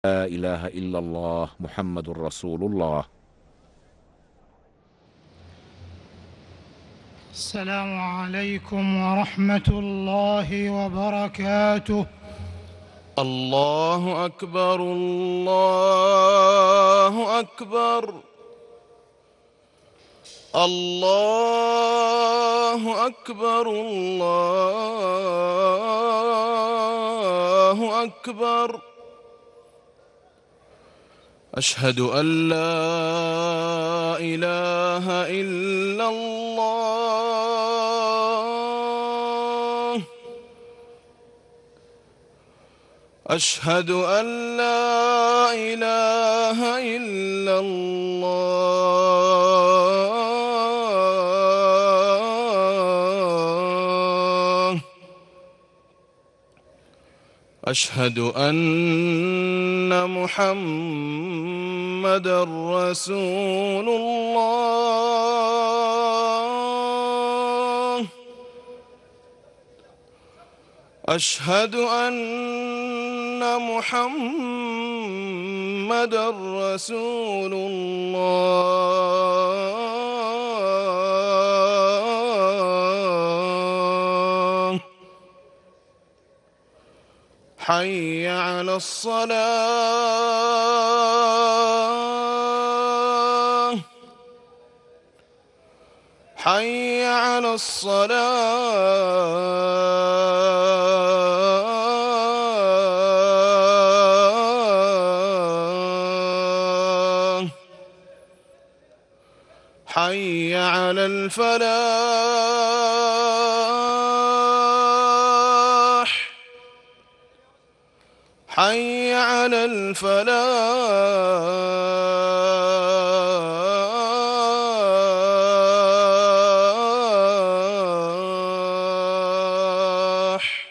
لا إله إلا الله محمد رسول الله. السلام عليكم ورحمة الله وبركاته. الله أكبر الله أكبر الله أكبر الله أكبر. أشهد أن لا إله إلا الله. أشهد أن لا إله إلا الله. أشهد أن محمدًا رسول الله. أشهد أن محمدًا رسول الله. حي على الصلاة. حي على الصلاة. حي على الفلاح. حي على الفلاح.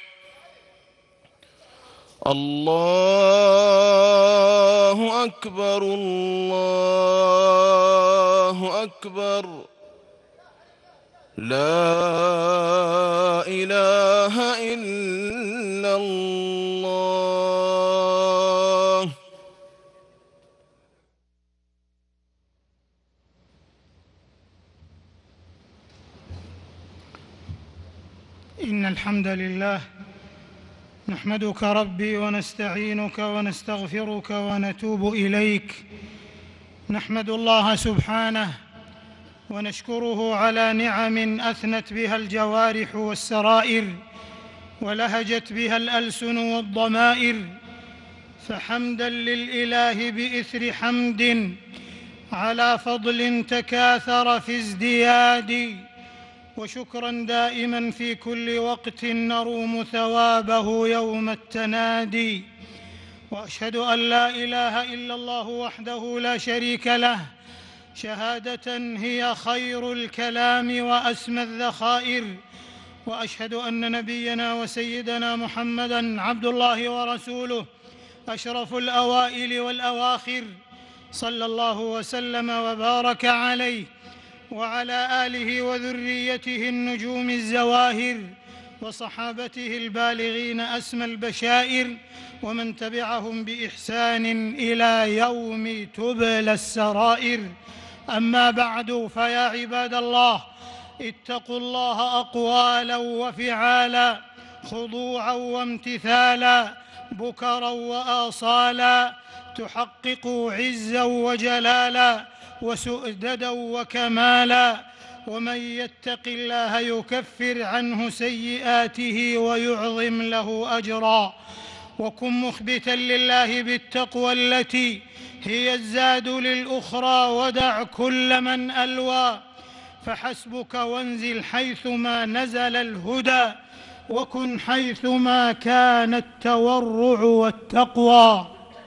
الله أكبر الله أكبر. لا إله إلا الله. إن الحمد لله نحمدك ربي ونستعينك ونستغفرك ونتوب إليك. نحمد الله سبحانه ونشكره على نعم أثنت بها الجوارح والسرائر ولهجت بها الألسن والضمائر، فحمداً للإله بإثر حمد على فضل تكاثر في ازدياد، وشكراً دائماً في كل وقت نروم ثوابه يوم التنادي. وأشهد أن لا إله إلا الله وحده لا شريك له شهادة هي خير الكلام وأسمى الذخائر. وأشهد أن نبينا وسيدنا محمدًا عبد الله ورسوله أشرف الأوائل والأواخر، صلى الله وسلم وبارك عليه وعلى آله وذريته النجوم الزواهر، وصحابته البالغين أسمى البشائر، ومن تبعهم بإحسان إلى يوم تبلى السرائر. أما بعد، فيا عباد الله، اتقوا الله أقوالا وفعالا، خضوعا وامتثالا، بكرا وآصالا، تحققوا عزا وجلالا وسؤددا وكمالا. ومن يتق الله يكفر عنه سيئاته ويعظم له أجرا. وكن مخبتا لله بالتقوى التي هي الزاد للأخرى، ودع كل من ألوى، فحسبك وانزل حيثما نزل الهدى، وكن حيثما كان التورع والتقوى.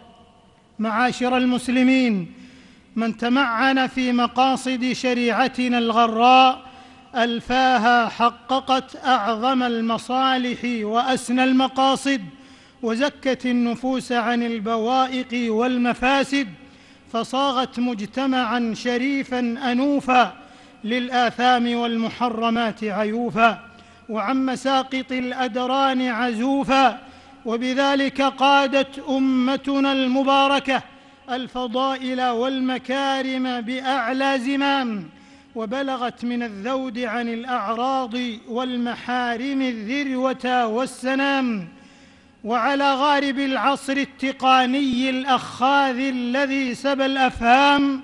معاشر المسلمين، من تمعن في مقاصد شريعتنا الغراء ألفاها حققت أعظم المصالح وأسنى المقاصد، وزكت النفوس عن البوائق والمفاسد، فصاغت مجتمعاً شريفاً أنوفاً للآثام والمحرمات عيوفاً، وعن مساقط الأدران عزوفاً وبذلك قادت أمتنا المباركة الفضائل والمكارم بأعلى زمام، وبلغت من الذود عن الأعراض والمحارم الذروة والسنام. وعلى غارب العصر التقاني الأخاذ الذي سبى الأفهام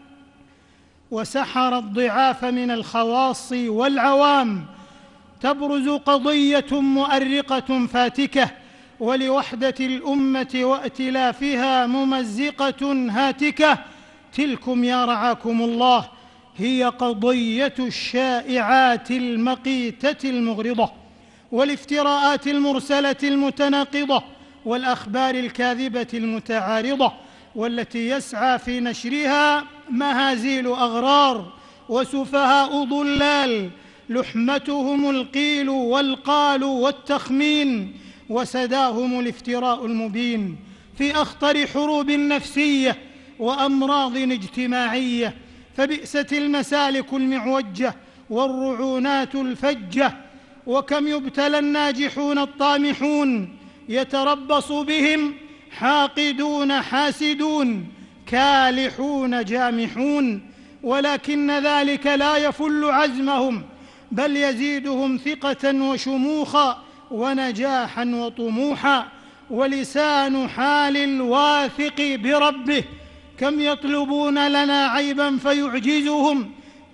وسحر الضعاف من الخواص والعوام تبرز قضية مؤرقة فاتكة، ولوحدة الأمة وائتلافها ممزقة هاتكة. تلكم يا رعاكم الله هي قضية الشائعات المقيتة المغرضة، والافتراءات المرسلة المتناقضة، والأخبار الكاذبة المتعارضة، والتي يسعى في نشرها مهازيل أغرار وسفهاء ضلال، لحمتهم القيل والقال والتخمين، وسداهم الافتراء المبين في أخطر حروب نفسية وأمراض اجتماعية. فبئست المسالك المعوجة والرعونات الفجة، وكم يبتلى الناجحون الطامحون يتربص بهم حاقدون حاسدون كالحون جامحون، ولكن ذلك لا يفل عزمهم، بل يزيدهم ثقة وشموخا ونجاحا وطموحا. ولسان حال الواثق بربه كم يطلبون لنا عيبا فيعجزهم،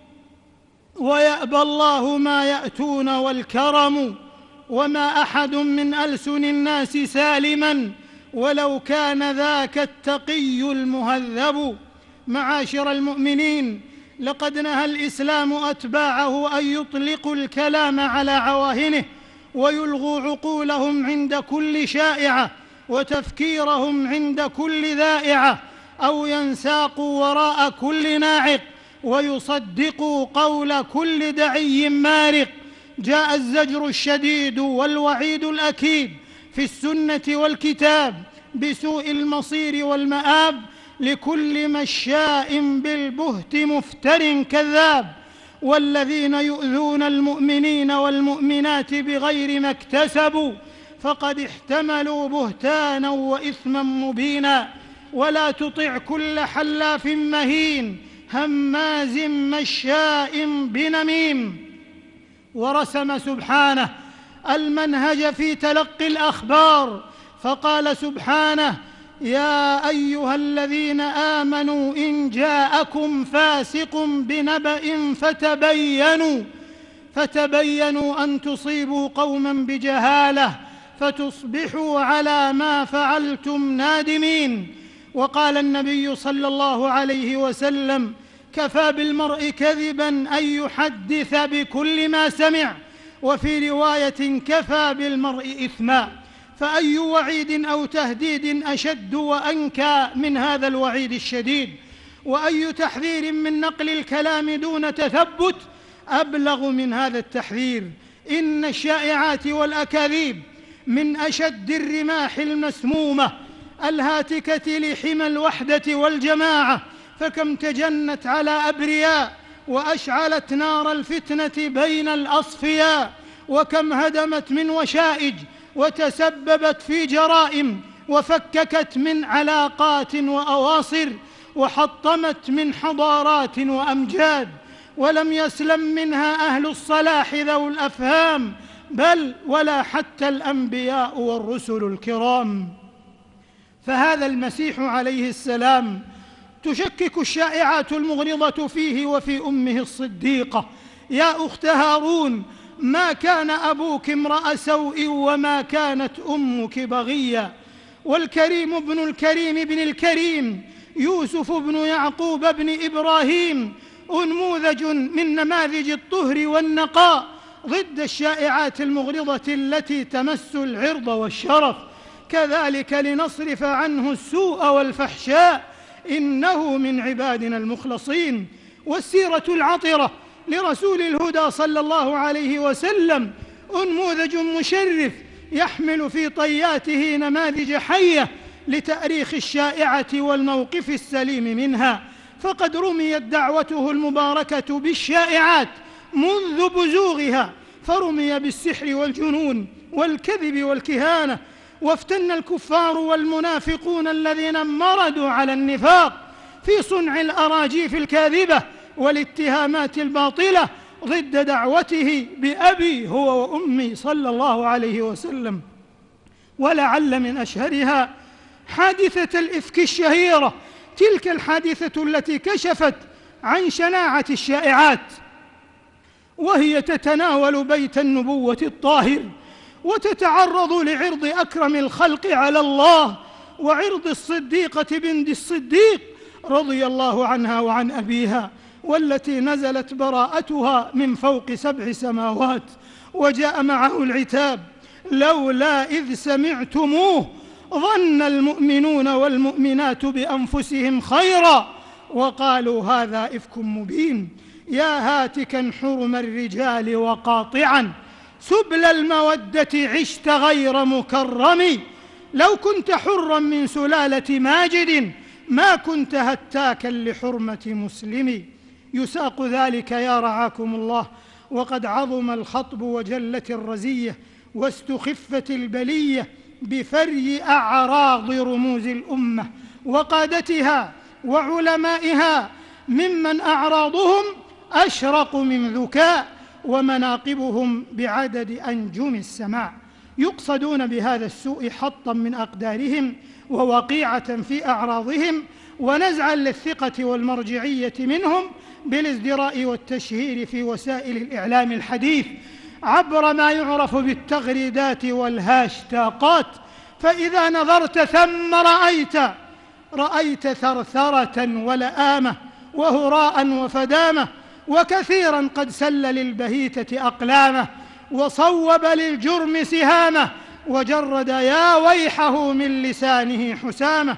ويأبى الله ما يأتون والكرم، وما أحد من ألسن الناس سالما ولو كان ذاك التقي المهذب. معاشر المؤمنين، لقد نهى الإسلام أتباعه أن يطلقوا الكلام على عواهنه، ويلغوا عقولهم عند كل شائعة، وتفكيرهم عند كل ذائعة، أو ينساقوا وراء كل ناعق، ويصدقوا قول كل دعي مارق. جاء الزجر الشديد والوعيد الأكيد في السنة والكتاب بسوء المصير والمآب لكل مشاء بالبهت مفتر كذاب، والذين يؤذون المؤمنين والمؤمنات بغير ما اكتسبوا فقد احتملوا بهتانا وإثما مبينا. ولا تطع كل حلاف مهين هماز مشاء بنميم. ورسم سبحانه المنهج في تلقي الأخبار، فقال سبحانه: يا أيها الذين آمنوا إن جاءكم فاسق بنبأ فتبينوا أن تصيبوا قوما بجهالة فتصبحوا على ما فعلتم نادمين. وقال النبي صلى الله عليه وسلم: كفى بالمرء كذبا أن يحدث بكل ما سمع، وفي رواية: كفى بالمرء إثما. فأي وعيد أو تهديد أشد وأنكى من هذا الوعيد الشديد؟ وأي تحذير من نقل الكلام دون تثبت أبلغ من هذا التحذير؟ إن الشائعات والأكاذيب من أشد الرماح المسمومة الهاتكة لحمى الوحدة والجماعة، فكم تجنت على أبرياء وأشعلت نار الفتنة بين الأصفياء، وكم هدمت من وشائج وتسببت في جرائم، وفككت من علاقات وأواصر، وحطمت من حضارات وأمجاد، ولم يسلم منها أهل الصلاح ذو الأفهام، بل ولا حتى الأنبياء والرسل الكرام. فهذا المسيح عليه السلام تشكك الشائعات المغرضة فيه وفي أمه الصديقة: يا أخت هارون، ما كان أبوك امرأ سوء وما كانت أمك بغيا. والكريم ابن الكريم ابن الكريم يوسف بن يعقوب بن إبراهيم أنموذج من نماذج الطهر والنقاء ضد الشائعات المغرضة التي تمس العرض والشرف. كذلك لنصرف عنه السوء والفحشاء، إنه من عبادنا المخلصين. والسيرة العطرة لرسول الهدى صلى الله عليه وسلم أنموذج مشرف يحمل في طياته نماذج حية لتأريخ الشائعة والموقف السليم منها. فقد رميت دعوته المباركة بالشائعات منذ بزوغها، فرمي بالسحر والجنون والكذب والكهانة وافتن الكفار والمنافقون الذين مردوا على النفاق في صنع الأراجيف الكاذبة والاتهامات الباطلة ضد دعوته بأبي هو وأمي صلى الله عليه وسلم. ولعل من أشهرها حادثة الإفك الشهيرة، تلك الحادثة التي كشفت عن شناعة الشائعات، وهي تتناول بيت النبوة الطاهر وتتعرض لعرض أكرم الخلق على الله وعرض الصديقة بنت الصديق رضي الله عنها وعن أبيها، والتي نزلت براءتها من فوق 7 سماوات، وجاء معه العتاب: لولا إذ سمعتموه ظن المؤمنون والمؤمنات بأنفسهم خيرا وقالوا هذا إفك مبين. يا هاتكا حرم الرجال وقاطعا سبل المودة عشت غير مكرم، لو كنت حرا من سلالة ماجد ما كنت هتاكا لحرمة مسلم. يساق ذلك يا رعاكم الله وقد عظم الخطب وجلت الرزية واستخفت البلية بفري أعراض رموز الأمة وقادتها وعلمائها، ممن أعراضهم أشرق من ذكاء ومناقبهم بعدد أنجم السماء، يقصدون بهذا السوء حطا من أقدارهم ووقيعة في أعراضهم ونزعا للثقة والمرجعية منهم بالازدراء والتشهير في وسائل الإعلام الحديث عبر ما يعرف بالتغريدات والهاشتاقات. فإذا نظرت ثم رأيت ثرثرة ولآمة وهراء وفدامة، وكثيرا قد سل للبهيتة أقلامه وصوب للجرم سهامه وجرد يا ويحه من لسانه حسامه،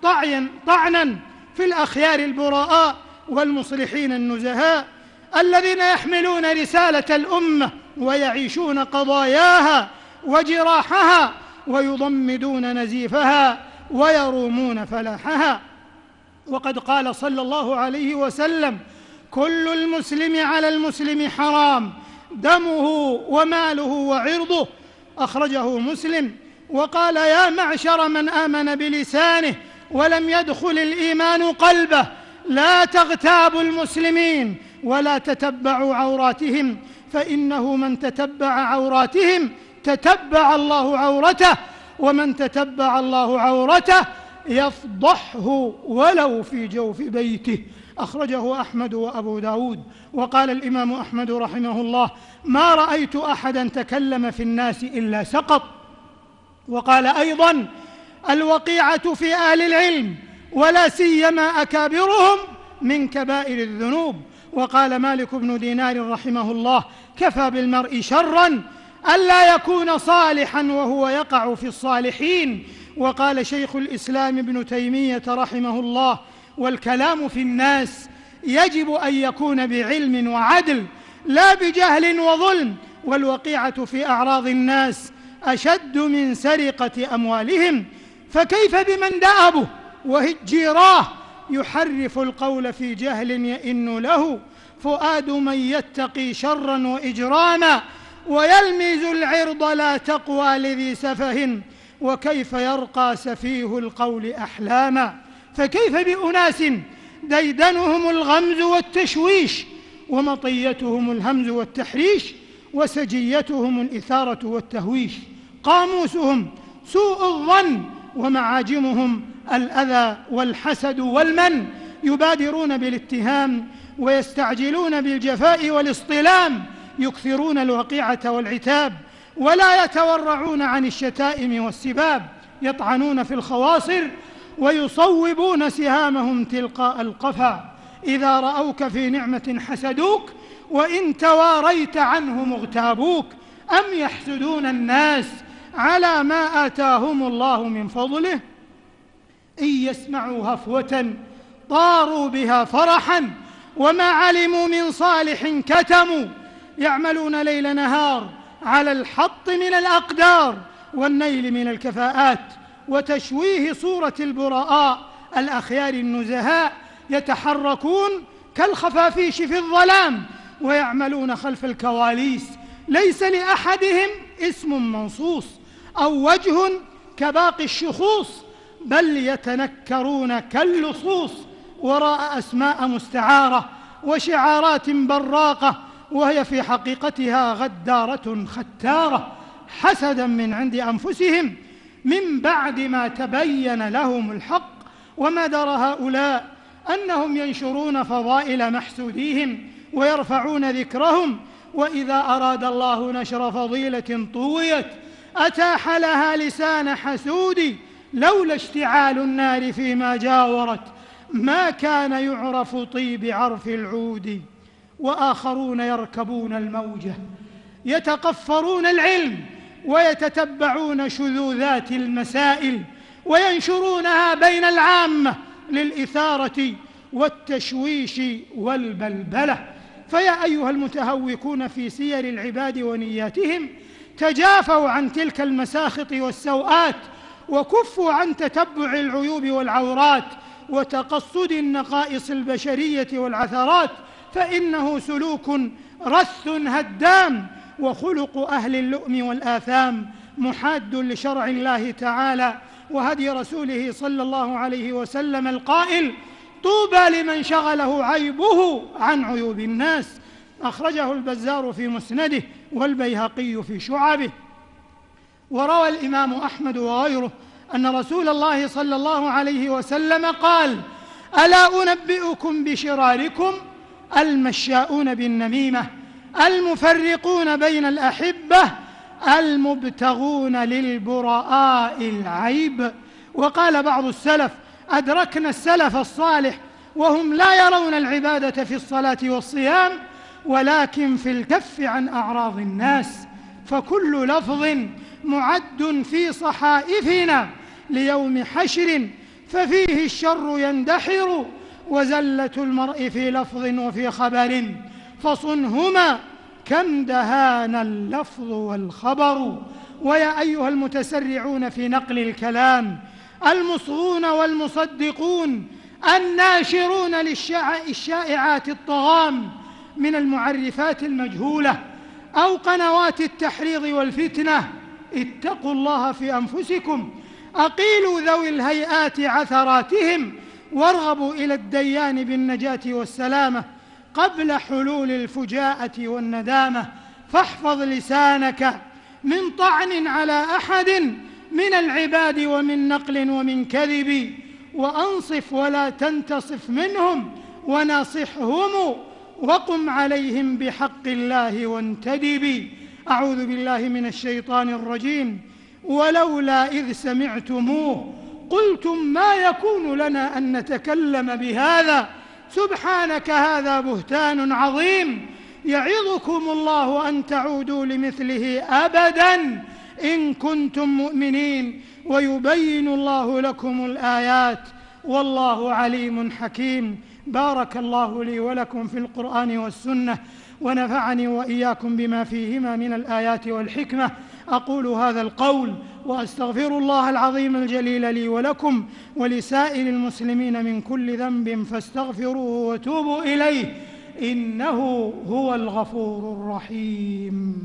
طعنا في الأخيار البراء والمصلحين النزهاء الذين يحملون رسالة الأمة ويعيشون قضاياها وجراحها ويضمدون نزيفها ويرومون فلاحها. وقد قال صلى الله عليه وسلم: كل المسلم على المسلم حرام دمه وماله وعرضه، أخرجه مسلم. وقال: يا معشر من آمن بلسانه ولم يدخل الإيمان قلبه لا تغتابوا المسلمين ولا تتبعوا عوراتهم، فإنه من تتبع عوراتهم تتبع الله عورته، ومن تتبع الله عورته يفضحه ولو في جوف بيته، أخرجه أحمد وأبو داود. وقال الإمام أحمد رحمه الله: ما رأيت أحدا تكلم في الناس إلا سقط. وقال أيضا: الوقيعة في أهل العلم ولا سيما أكابرهم من كبائر الذنوب. وقال مالك بن دينار رحمه الله: كفى بالمرء شرا ألا يكون صالحا وهو يقع في الصالحين. وقال شيخ الإسلام ابن تيمية رحمه الله: والكلام في الناس يجب أن يكون بعلم وعدل لا بجهل وظلم، والوقيعة في أعراض الناس أشد من سرقة أموالهم، فكيف بمن دأبه وهجيراه يحرف القول في جهل يئن له فؤاد من يتقي شرا وإجراما، ويلمز العرض لا تقوى لذي سفه، وكيف يرقى سفيه القول أحلاما. فكيف بأناس ديدنهم الغمز والتشويش ومطيتهم الهمز والتحريش وسجيتهم الإثارة والتهويش، قاموسهم سوء الظن ومعاجمهم الأذى والحسد والمن، يبادرون بالاتهام ويستعجلون بالجفاء والاصطلام، يكثرون الوقيعة والعتاب ولا يتورعون عن الشتائم والسباب، يطعنون في الخواصر ويصوبون سهامهم تلقاء القفا. إذا رأوك في نعمة حسدوك وإن تواريت عنهم اغتابوك، أم يحسدون الناس على ما آتاهم الله من فضله؟ إن يسمعوا هفوة طاروا بها فرحا وما علموا من صالح كتموا، يعملون ليل نهار على الحط من الأقدار والنيل من الكفاءات وتشويه صورة البراء الأخيار النزهاء، يتحركون كالخفافيش في الظلام ويعملون خلف الكواليس، ليس لأحدهم اسم منصوص أو وجه كباقي الشخوص، بل يتنكرون كاللصوص وراء أسماء مستعارة وشعارات براقة، وهي في حقيقتها غدارة ختارة، حسدا من عند أنفسهم من بعد ما تبين لهم الحق. وما درى هؤلاء أنهم ينشرون فضائل محسوديهم ويرفعون ذكرهم، وإذا أراد الله نشر فضيلة طويت أتاح لها لسان حسود، لولا اشتعال النار فيما جاورت ما كان يعرف طيب عرف العود. وآخرون يركبون الموجة يتقفرون العلم ويتتبعون شذوذات المسائل وينشرونها بين العامة للإثارة والتشويش والبلبلة. فيا أيها المتهوكون في سير العباد ونياتهم، تجافوا عن تلك المساخط والسوءات، وكفوا عن تتبع العيوب والعورات وتقصد النقائص البشرية والعثرات، فإنه سلوك رث هدام وخلق أهل اللؤم والآثام، محاد لشرع الله تعالى وهدي رسوله صلى الله عليه وسلم القائل: طوبى لمن شغله عيبه عن عيوب الناس. أخرجه البزار في مسنده والبيهقي في شعبه. وروى الإمام أحمد وغيره أن رسول الله صلى الله عليه وسلم قال: ألا أنبئكم بشراركم؟ المشاؤون بالنميمة، المفرقون بين الأحبة، المبتغون للبراء العيب. وقال بعض السلف: أدركنا السلف الصالح وهم لا يرون العبادة في الصلاة والصيام ولكن في الكف عن أعراض الناس، فكل لفظ معد في صحائفنا ليوم حشر ففيه الشر يندحر، وزلة المرء في لفظ وفي خبر فصنهما كم دهانا اللفظ والخبر. ويا أيها المتسرعون في نقل الكلام، المصغون والمصدقون، الناشرون للشائعات الطغام من المعرفات المجهولة أو قنوات التحريض والفتنة، اتقوا الله في أنفسكم، أقيلوا ذوي الهيئات عثراتهم، وارغبوا إلى الديان بالنجاة والسلامة قبل حلول الفجاءة والندامة. فاحفظ لسانك من طعن على أحد من العباد ومن نقل ومن كذب، وأنصف ولا تنتصف منهم، وناصحهم وقم عليهم بحق الله وانتدب. أعوذ بالله من الشيطان الرجيم. ولولا إذ سمعتموه قلتم ما يكون لنا أن نتكلم بهذا سبحانك هذا بهتان عظيم. يعظكم الله أن تعودوا لمثله أبدا إن كنتم مؤمنين، ويبين الله لكم الآيات والله عليم حكيم. بارك الله لي ولكم في القرآن والسنة، ونفعني وإياكم بما فيهما من الآيات والحكمة. أقول هذا القول وأستغفر الله العظيم الجليل لي ولكم ولسائر المسلمين من كل ذنب، فاستغفروه وتوبوا إليه إنه هو الغفور الرحيم.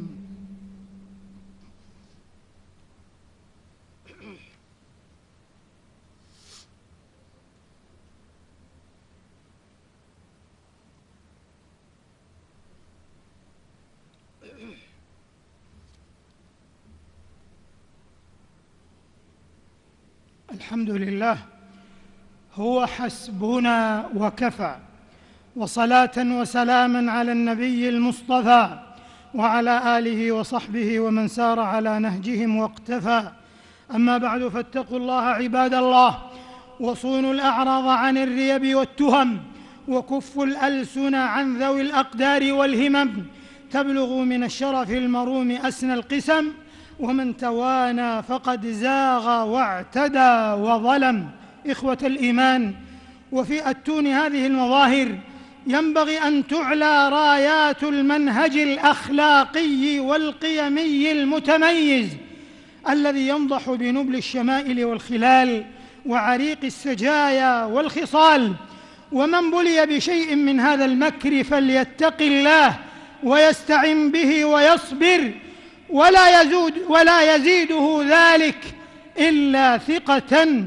الحمد لله، هو حسبنا وكفى، وصلاة وسلاما على النبي المصطفى وعلى آله وصحبه ومن سار على نهجهم واقتفى. أما بعد، فاتقوا الله عباد الله، وصونوا الأعراض عن الريب والتهم، وكفوا الألسن عن ذوي الأقدار والهمم، تبلغوا من الشرف المروم أسنى القسم، ومن توانى فقد زاغ واعتدى وظلم. إخوة الإيمان، وفي أتون هذه المظاهر ينبغي أن تعلى رايات المنهج الأخلاقي والقيمي المتميز الذي ينضح بنبل الشمائل والخلال وعريق السجايا والخصال. ومن بلي بشيء من هذا المكر فليتق الله ويستعن به ويصبر، ولا يزيده ذلك إلا ثقة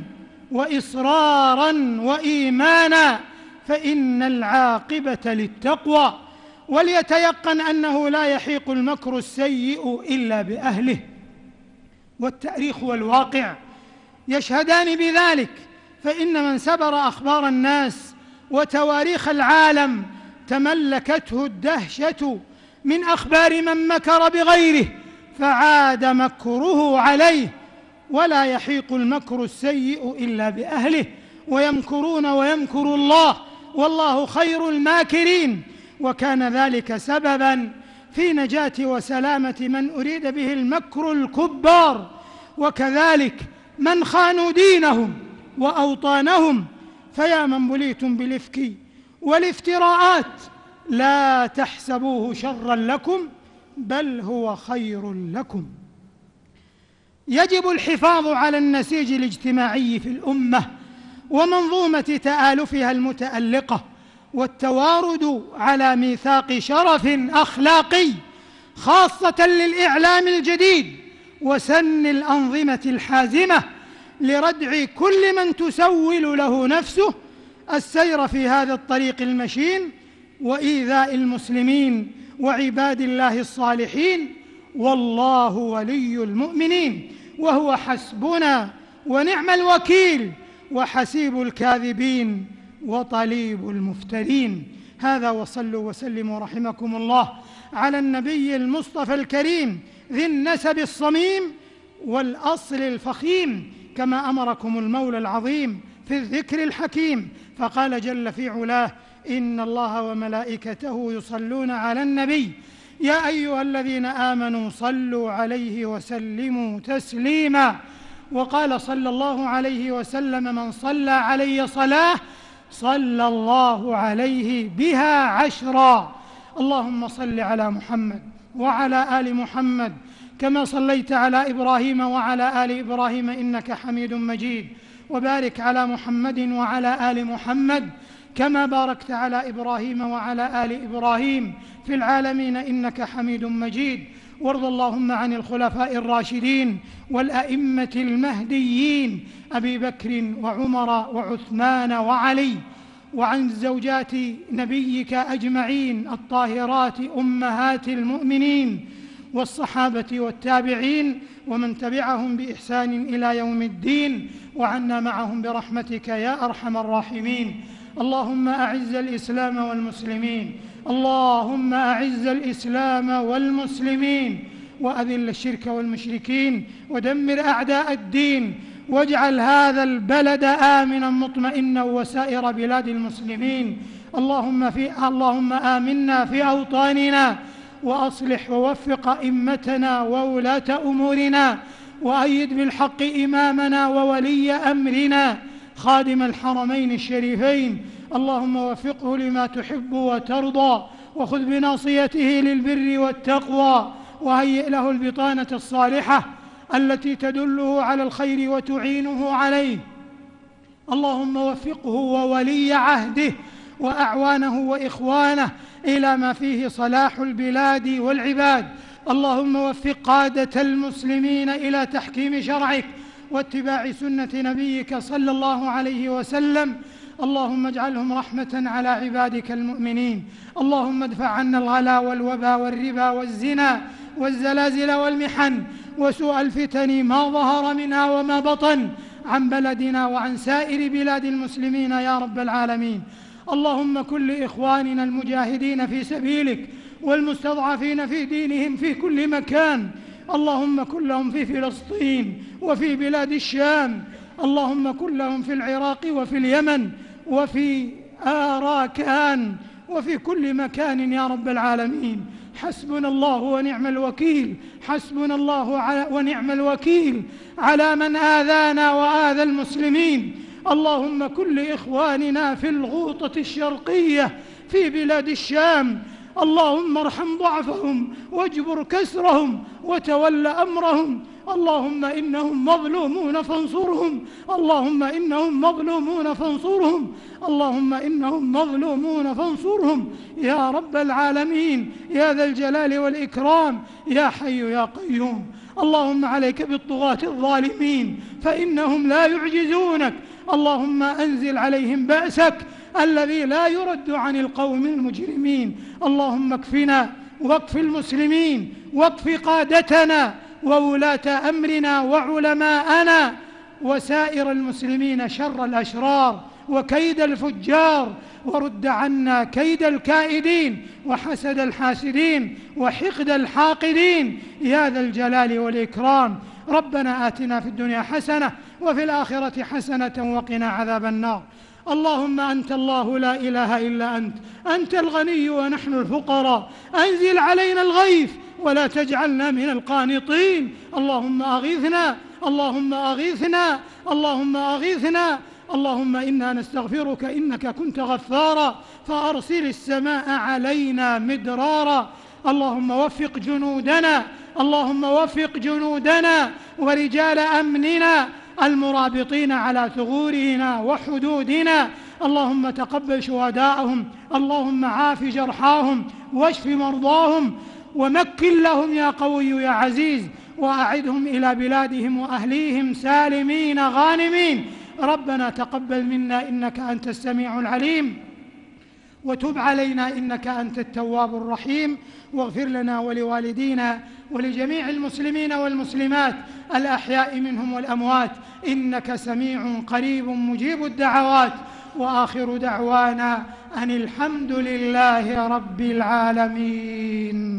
وإصرارا وإيمانا، فإن العاقبة للتقوى. وليتيقن أنه لا يحيق المكر السيء إلا بأهله، والتاريخ والواقع يشهدان بذلك. فإن من سبر أخبار الناس وتواريخ العالم تملكته الدهشة من أخبار من مكر بغيره فعاد مكره عليه. ولا يحيق المكر السيء إلا بأهله، ويمكرون ويمكر الله والله خير الماكرين. وكان ذلك سببا في نجاة وسلامة من أريد به المكر الكبار. وكذلك من خانوا دينهم وأوطانهم، فيا من بليتم بالإفك والافتراءات لا تحسبوه شرا لكم بل هو خير لكم. يجب الحفاظ على النسيج الاجتماعي في الأمة ومنظومة تآلفها المتألقة، والتوارد على ميثاق شرف أخلاقي، خاصة للإعلام الجديد وسن الأنظمة الحازمة لردع كل من تسول له نفسه السير في هذا الطريق المشين وإيذاء المسلمين وعباد الله الصالحين. والله ولي المؤمنين وهو حسبنا ونعم الوكيل وحسيب الكاذبين وطليب المفترين. هذا، وصلوا وسلموا رحمكم الله على النبي المصطفى الكريم ذي النسب الصميم والأصل الفخيم، كما أمركم المولى العظيم في الذكر الحكيم. فقال جل في علاه: إن الله وملائكته يصلون على النبي يا أيها الذين آمنوا صلوا عليه وسلموا تسليما. وقال صلى الله عليه وسلم: من صلى علي صلاة صلى الله عليه بها 10. اللهم صل على محمد وعلى آل محمد كما صليت على إبراهيم وعلى آل إبراهيم إنك حميد مجيد، وبارك على محمد وعلى آل محمد كما باركت على إبراهيم وعلى آل إبراهيم في العالمين إنك حميد مجيد. وارض اللهم عن الخلفاء الراشدين والأئمة المهديين أبي بكر وعمر وعثمان وعلي، وعن زوجات نبيك أجمعين الطاهرات أمهات المؤمنين، والصحابة والتابعين ومن تبعهم بإحسان إلى يوم الدين، وعنا معهم برحمتك يا أرحم الراحمين. اللهم أعز الإسلام والمسلمين، اللهم أعز الإسلام والمسلمين، وأذل الشرك والمشركين، ودمر أعداء الدين، واجعل هذا البلد آمنا مطمئنا وسائر بلاد المسلمين. اللهم آمنا في أوطاننا، وأصلح ووفق أئمتنا وولاة أمورنا، وأيد بالحق إمامنا وولي أمرنا خادم الحرمين الشريفين. اللهم وفقه لما تحب وترضى، وخذ بناصيته للبر والتقوى، وهيئ له البطانة الصالحة التي تدله على الخير وتعينه عليه. اللهم وفقه وولي عهده وأعوانه وإخوانه إلى ما فيه صلاح البلاد والعباد. اللهم وفق قادة المسلمين إلى تحكيم شرعك واتباع سنة نبيك صلى الله عليه وسلم. اللهم اجعلهم رحمة على عبادك المؤمنين. اللهم ادفع عنا الغلا والوبا والربا والزنا والزلازل والمحن وسوء الفتن ما ظهر منها وما بطن عن بلدنا وعن سائر بلاد المسلمين يا رب العالمين. اللهم كن لإخواننا المجاهدين في سبيلك والمستضعفين في دينهم في كل مكان. اللهم كن لهم في فلسطين وفي بلاد الشام. اللهم كن لهم في العراق وفي اليمن وفي آراكان وفي كل مكان يا رب العالمين. حسبنا الله ونعم الوكيل، حسبنا الله ونعم الوكيل على من آذانا وآذى المسلمين. اللهم كن لإخواننا في الغوطة الشرقية في بلاد الشام. اللهم ارحم ضعفهم واجبر كسرهم وتول أمرهم. اللهم إنهم مظلومون فانصرهم، اللهم إنهم مظلومون فانصرهم، اللهم إنهم مظلومون فانصرهم يا رب العالمين يا ذا الجلال والإكرام يا حي يا قيوم. اللهم عليك بالطغاة الظالمين فإنهم لا يعجزونك. اللهم أنزل عليهم بأسك الذي لا يرد عن القوم المجرمين. اللهم اكفنا واكف المسلمين واكف قادتنا وولاة أمرنا وعلماءنا وسائر المسلمين شر الأشرار وكيد الفجار، ورد عنا كيد الكائدين وحسد الحاسدين وحقد الحاقدين يا ذا الجلال والإكرام. ربنا آتنا في الدنيا حسنة وفي الآخرة حسنة وقنا عذاب النار. اللهم أنت الله لا إله إلا أنت، أنت الغني ونحن الفقراء، أنزل علينا الغيث ولا تجعلنا من القانطين. اللهم أغيثنا، اللهم أغيثنا، اللهم أغيثنا. اللهم إنا نستغفرك إنك كنت غفارا فأرسل السماء علينا مدرارا. اللهم وفق جنودنا، اللهم وفق جنودنا ورجال أمننا المرابطين على ثغورنا وحدودنا. اللهم تقبل شهداءهم، اللهم عاف جرحاهم واشف مرضاهم ومكن لهم يا قوي يا عزيز، وأعدهم إلى بلادهم وأهليهم سالمين غانمين. ربنا تقبل منا إنك أنت السميع العليم، وتب علينا إنك أنت التواب الرحيم، واغفر لنا ولوالدينا ولجميع المسلمين والمسلمات الأحياء منهم والأموات إنك سميع قريب مجيب الدعوات. وآخر دعوانا أن الحمد لله رب العالمين.